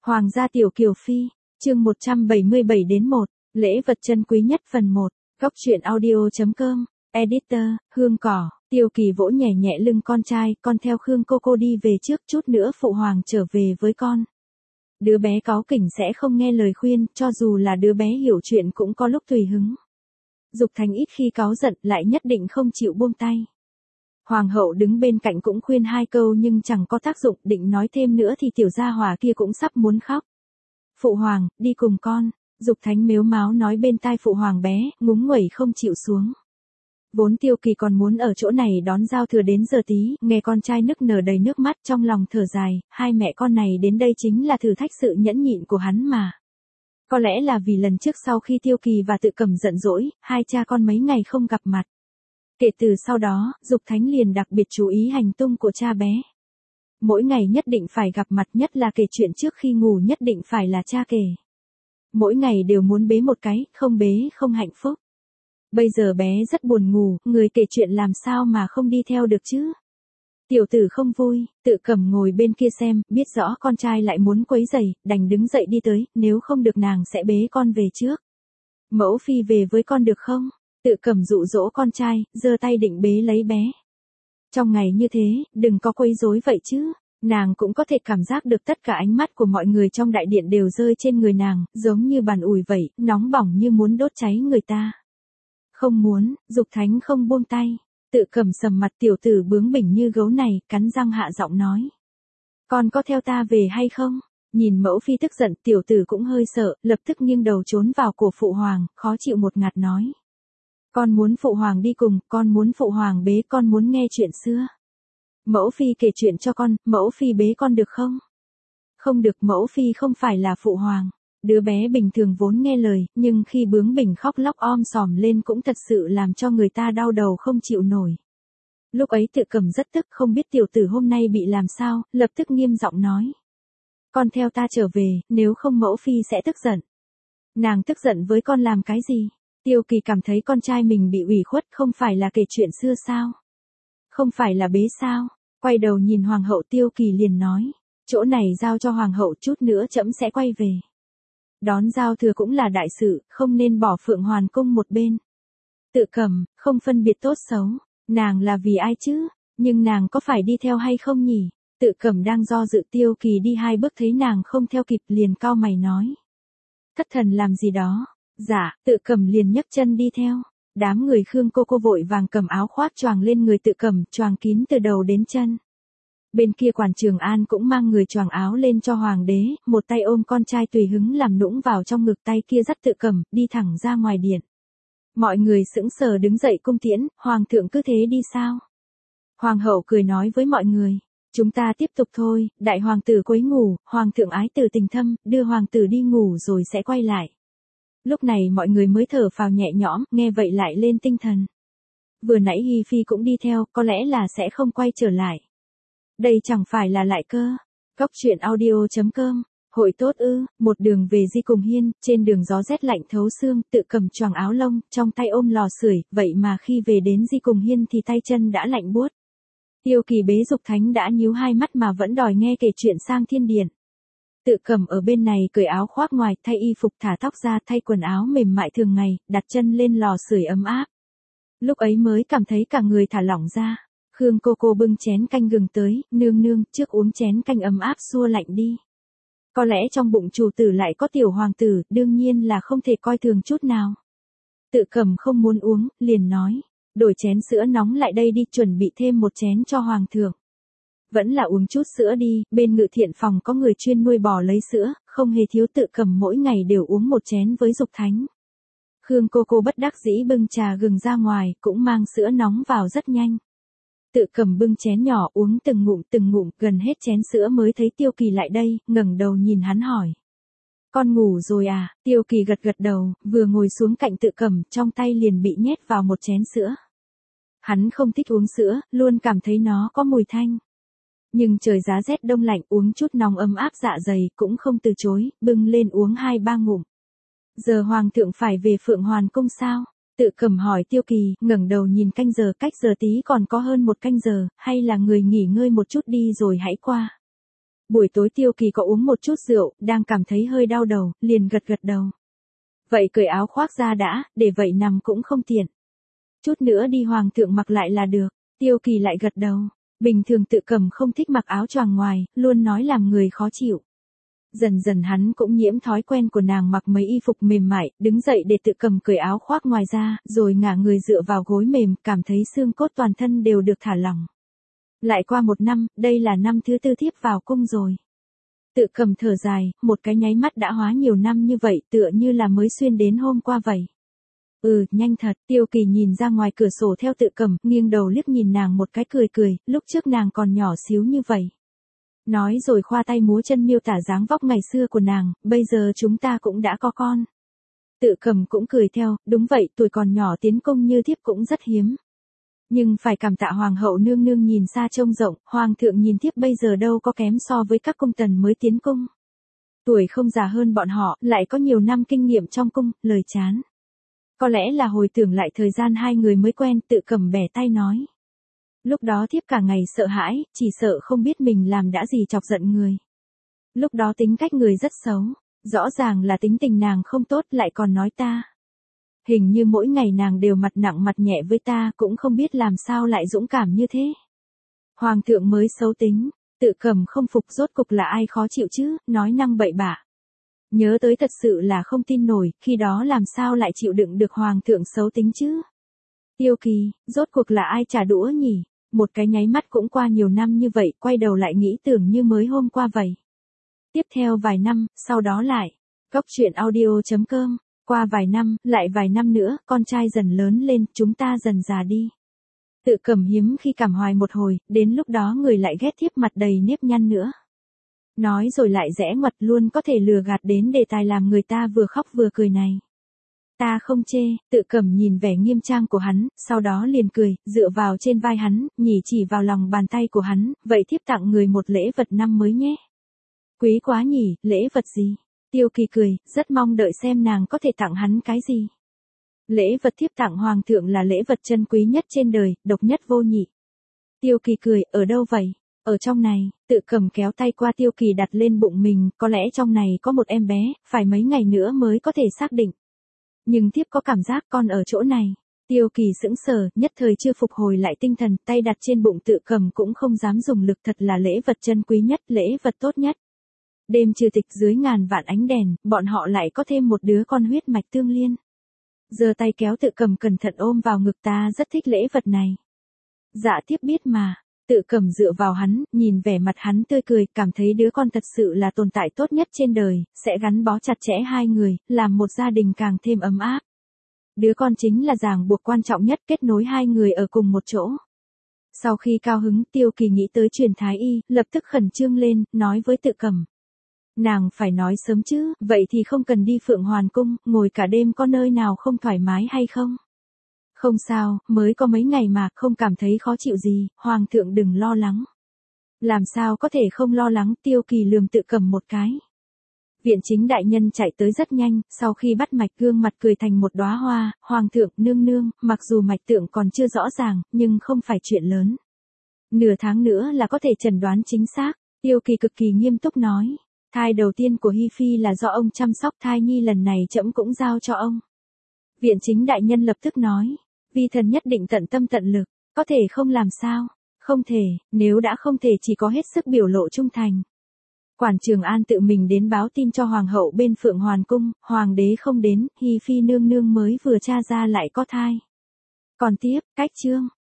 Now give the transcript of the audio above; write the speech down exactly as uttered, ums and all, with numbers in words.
Hoàng gia tiểu kiều phi, chương một trăm bảy mươi bảy đến một, lễ vật chân quý nhất phần một, góc truyện audio.com, editor, Hương Cỏ, Tiêu Kỳ vỗ nhẹ nhẹ lưng con trai, con theo Khương cô cô đi về trước chút nữa phụ hoàng trở về với con. Đứa bé cáu kỉnh sẽ không nghe lời khuyên, cho dù là đứa bé hiểu chuyện cũng có lúc tùy hứng. Dục Thành ít khi cáu giận lại nhất định không chịu buông tay. Hoàng hậu đứng bên cạnh cũng khuyên hai câu nhưng chẳng có tác dụng, định nói thêm nữa thì tiểu gia hỏa kia cũng sắp muốn khóc. Phụ hoàng, đi cùng con, Dục Thánh mếu máo nói bên tai phụ hoàng bé, ngúng nguẩy không chịu xuống. Vốn Tiêu Kỳ còn muốn ở chỗ này đón giao thừa đến giờ tí, nghe con trai nức nở đầy nước mắt trong lòng thở dài, hai mẹ con này đến đây chính là thử thách sự nhẫn nhịn của hắn mà. Có lẽ là vì lần trước sau khi Tiêu Kỳ và Tự Cẩm giận dỗi, hai cha con mấy ngày không gặp mặt. Kể từ sau đó, Dục Thánh liền đặc biệt chú ý hành tung của cha bé. Mỗi ngày nhất định phải gặp mặt, nhất là kể chuyện trước khi ngủ nhất định phải là cha kể. Mỗi ngày đều muốn bế một cái, không bế không hạnh phúc. Bây giờ bé rất buồn ngủ, người kể chuyện làm sao mà không đi theo được chứ. Tiểu tử không vui, Tự Cẩm ngồi bên kia xem, biết rõ con trai lại muốn quấy rầy, đành đứng dậy đi tới, nếu không được nàng sẽ bế con về trước. Mẫu phi về với con được không? Tự Cẩm dụ dỗ con trai, giơ tay định bế lấy bé. Trong ngày như thế, đừng có quấy rối vậy chứ. Nàng cũng có thể cảm giác được tất cả ánh mắt của mọi người trong đại điện đều rơi trên người nàng, giống như bàn ủi vậy, nóng bỏng như muốn đốt cháy người ta. Không muốn, Dục Thánh không buông tay. Tự Cẩm sầm mặt, tiểu tử bướng bỉnh như gấu này, cắn răng hạ giọng nói. Con có theo ta về hay không? Nhìn mẫu phi tức giận, tiểu tử cũng hơi sợ, lập tức nghiêng đầu trốn vào cổ phụ hoàng, khó chịu một ngạt nói. Con muốn phụ hoàng đi cùng, con muốn phụ hoàng bế, con muốn nghe chuyện xưa. Mẫu phi kể chuyện cho con, mẫu phi bế con được không? Không được, mẫu phi không phải là phụ hoàng. Đứa bé bình thường vốn nghe lời, nhưng khi bướng bỉnh khóc lóc om sòm lên cũng thật sự làm cho người ta đau đầu không chịu nổi. Lúc ấy Tự Cẩm rất tức, không biết tiểu tử hôm nay bị làm sao, lập tức nghiêm giọng nói. Con theo ta trở về, nếu không mẫu phi sẽ tức giận. Nàng tức giận với con làm cái gì? Tiêu Kỳ cảm thấy con trai mình bị ủy khuất, không phải là kể chuyện xưa sao? Không phải là bế sao? Quay đầu nhìn hoàng hậu, Tiêu Kỳ liền nói. Chỗ này giao cho hoàng hậu, chút nữa trẫm sẽ quay về. Đón giao thừa cũng là đại sự, không nên bỏ Phượng Hoàn cung một bên. Tự Cẩm, không phân biệt tốt xấu, nàng là vì ai chứ? Nhưng nàng có phải đi theo hay không nhỉ? Tự Cẩm đang do dự, Tiêu Kỳ đi hai bước thấy nàng không theo kịp liền cau mày nói. Thất thần làm gì đó? Dạ, Tự Cẩm liền nhấc chân đi theo. Đám người Khương cô cô vội vàng cầm áo khoác choàng lên người Tự Cẩm, choàng kín từ đầu đến chân. Bên kia Quản Trường An cũng mang người choàng áo lên cho hoàng đế, một tay ôm con trai tùy hứng làm nũng vào trong ngực, tay kia dắt Tự Cẩm, đi thẳng ra ngoài điện. Mọi người sững sờ đứng dậy cung tiễn, hoàng thượng cứ thế đi sao? Hoàng hậu cười nói với mọi người. Chúng ta tiếp tục thôi, đại hoàng tử quấy ngủ, hoàng thượng ái tử tình thâm, đưa hoàng tử đi ngủ rồi sẽ quay lại. Lúc này mọi người mới thở phào nhẹ nhõm, nghe vậy lại lên tinh thần. Vừa nãy Hi Phi cũng đi theo, có lẽ là sẽ không quay trở lại. Đây chẳng phải là lại cơ. Góc truyện audio.com, hội tốt ư, một đường về Di Cùng Hiên, trên đường gió rét lạnh thấu xương, Tự Cẩm choàng áo lông, trong tay ôm lò sưởi, vậy mà khi về đến Di Cùng Hiên thì tay chân đã lạnh buốt. Tiêu Kỳ bế Dục Thánh đã nhíu hai mắt mà vẫn đòi nghe kể chuyện sang thiên điện. Tự Cẩm ở bên này cởi áo khoác ngoài, thay y phục, thả tóc ra, thay quần áo mềm mại thường ngày, đặt chân lên lò sưởi ấm áp. Lúc ấy mới cảm thấy cả người thả lỏng ra. Khương cô cô bưng chén canh gừng tới, nương nương, trước uống chén canh ấm áp xua lạnh đi. Có lẽ trong bụng chủ tử lại có tiểu hoàng tử, đương nhiên là không thể coi thường chút nào. Tự Cẩm không muốn uống, liền nói, đổi chén sữa nóng lại đây đi, chuẩn bị thêm một chén cho hoàng thượng. Vẫn là uống chút sữa đi, bên Ngự Thiện phòng có người chuyên nuôi bò lấy sữa, không hề thiếu, Tự Cẩm mỗi ngày đều uống một chén với Dục Thánh. Khương cô cô bất đắc dĩ bưng trà gừng ra ngoài, cũng mang sữa nóng vào rất nhanh. Tự Cẩm bưng chén nhỏ uống từng ngụm từng ngụm, gần hết chén sữa mới thấy Tiêu Kỳ lại đây, ngẩng đầu nhìn hắn hỏi. Con ngủ rồi à? Tiêu Kỳ gật gật đầu, vừa ngồi xuống cạnh Tự Cẩm, trong tay liền bị nhét vào một chén sữa. Hắn không thích uống sữa, luôn cảm thấy nó có mùi thanh. Nhưng trời giá rét đông lạnh, uống chút nóng ấm áp dạ dày, cũng không từ chối, bưng lên uống hai ba ngụm. Giờ hoàng thượng phải về Phượng Hoàn cung sao? Tự Cẩm hỏi Tiêu Kỳ, ngẩng đầu nhìn canh giờ, cách giờ tí còn có hơn một canh giờ, hay là người nghỉ ngơi một chút đi rồi hãy qua. Buổi tối Tiêu Kỳ có uống một chút rượu, đang cảm thấy hơi đau đầu, liền gật gật đầu. Vậy cởi áo khoác ra đã, để vậy nằm cũng không tiện. Chút nữa đi hoàng thượng mặc lại là được. Tiêu Kỳ lại gật đầu. Bình thường Tự Cầm không thích mặc áo choàng ngoài, luôn nói làm người khó chịu. Dần dần hắn cũng nhiễm thói quen của nàng mặc mấy y phục mềm mại, đứng dậy để Tự Cầm cởi áo khoác ngoài ra, rồi ngả người dựa vào gối mềm, cảm thấy xương cốt toàn thân đều được thả lỏng. Lại qua một năm, đây là năm thứ tư thiếp vào cung rồi. Tự Cầm thở dài, một cái nháy mắt đã hóa nhiều năm như vậy, tựa như là mới xuyên đến hôm qua vậy. Ừ, nhanh thật. Tiêu Kỳ nhìn ra ngoài cửa sổ theo Tự Cầm, nghiêng đầu liếc nhìn nàng một cái cười cười, lúc trước nàng còn nhỏ xíu như vậy. Nói rồi khoa tay múa chân miêu tả dáng vóc ngày xưa của nàng, bây giờ chúng ta cũng đã có con. Tự Cầm cũng cười theo, đúng vậy, tuổi còn nhỏ tiến cung như thiếp cũng rất hiếm. Nhưng phải cảm tạ hoàng hậu nương nương nhìn xa trông rộng, hoàng thượng nhìn thiếp bây giờ đâu có kém so với các cung tần mới tiến cung. Tuổi không già hơn bọn họ, lại có nhiều năm kinh nghiệm trong cung, lời chán. Có lẽ là hồi tưởng lại thời gian hai người mới quen, Tự Cầm bẻ tay nói. Lúc đó thiếp cả ngày sợ hãi, chỉ sợ không biết mình làm đã gì chọc giận người. Lúc đó tính cách người rất xấu, rõ ràng là tính tình nàng không tốt lại còn nói ta. Hình như mỗi ngày nàng đều mặt nặng mặt nhẹ với ta, cũng không biết làm sao lại dũng cảm như thế. Hoàng thượng mới xấu tính, Tự Cầm không phục, rốt cục là ai khó chịu chứ, nói năng bậy bạ. Nhớ tới thật sự là không tin nổi, khi đó làm sao lại chịu đựng được hoàng thượng xấu tính chứ. Tiêu Kỳ, rốt cuộc là ai trả đũa nhỉ? Một cái nháy mắt cũng qua nhiều năm như vậy, quay đầu lại nghĩ tưởng như mới hôm qua vậy. Tiếp theo vài năm, sau đó lại. Góc truyện audio chấm com. Qua vài năm, lại vài năm nữa, con trai dần lớn lên, chúng ta dần già đi. Tự Cầm hiếm khi cảm hoài một hồi, đến lúc đó người lại ghét thiếp mặt đầy nếp nhăn nữa. Nói rồi lại rẽ ngoặt, luôn có thể lừa gạt đến đề tài làm người ta vừa khóc vừa cười này. Ta không chê. Tự Cầm nhìn vẻ nghiêm trang của hắn, sau đó liền cười, dựa vào trên vai hắn, nhỉ chỉ vào lòng bàn tay của hắn, vậy thiếp tặng người một lễ vật năm mới nhé. Quý quá nhỉ, lễ vật gì? Tiêu Kỳ cười, rất mong đợi xem nàng có thể tặng hắn cái gì. Lễ vật thiếp tặng hoàng thượng là lễ vật chân quý nhất trên đời, độc nhất vô nhị. Tiêu Kỳ cười, ở đâu vậy? Ở trong này. Tự Cầm kéo tay qua Tiêu Kỳ đặt lên bụng mình, có lẽ trong này có một em bé, phải mấy ngày nữa mới có thể xác định. Nhưng thiếp có cảm giác con ở chỗ này. Tiêu Kỳ sững sờ, nhất thời chưa phục hồi lại tinh thần, tay đặt trên bụng Tự Cầm cũng không dám dùng lực, thật là lễ vật chân quý nhất, lễ vật tốt nhất. Đêm trừ tịch dưới ngàn vạn ánh đèn, bọn họ lại có thêm một đứa con huyết mạch tương liên. Giơ tay kéo Tự Cầm cẩn thận ôm vào ngực, ta rất thích lễ vật này. Dạ thiếp biết mà. Tự Cầm dựa vào hắn, nhìn vẻ mặt hắn tươi cười, cảm thấy đứa con thật sự là tồn tại tốt nhất trên đời, sẽ gắn bó chặt chẽ hai người, làm một gia đình càng thêm ấm áp. Đứa con chính là ràng buộc quan trọng nhất, kết nối hai người ở cùng một chỗ. Sau khi cao hứng, Tiêu Kỳ nghĩ tới truyền thái y, lập tức khẩn trương lên, nói với Tự Cầm. Nàng phải nói sớm chứ, vậy thì không cần đi Phượng Hoàn Cung, ngồi cả đêm có nơi nào không thoải mái hay không? Không sao, mới có mấy ngày mà, không cảm thấy khó chịu gì, hoàng thượng đừng lo lắng. Làm sao có thể không lo lắng, Tiêu Kỳ lườm Tự Cầm một cái. Viện chính đại nhân chạy tới rất nhanh, sau khi bắt mạch gương mặt cười thành một đóa hoa, hoàng thượng, nương nương, mặc dù mạch tượng còn chưa rõ ràng, nhưng không phải chuyện lớn. Nửa tháng nữa là có thể chẩn đoán chính xác, Tiêu Kỳ cực kỳ nghiêm túc nói. Thai đầu tiên của Hi Phi là do ông chăm sóc, thai nhi lần này trẫm cũng giao cho ông. Viện chính đại nhân lập tức nói. Vi thần nhất định tận tâm tận lực, có thể không làm sao, không thể, nếu đã không thể chỉ có hết sức biểu lộ trung thành. Quản Trường An tự mình đến báo tin cho hoàng hậu bên Phượng Hoàn Cung, hoàng đế không đến, Hi Phi nương nương mới vừa tra ra lại có thai. Còn tiếp, cách chương.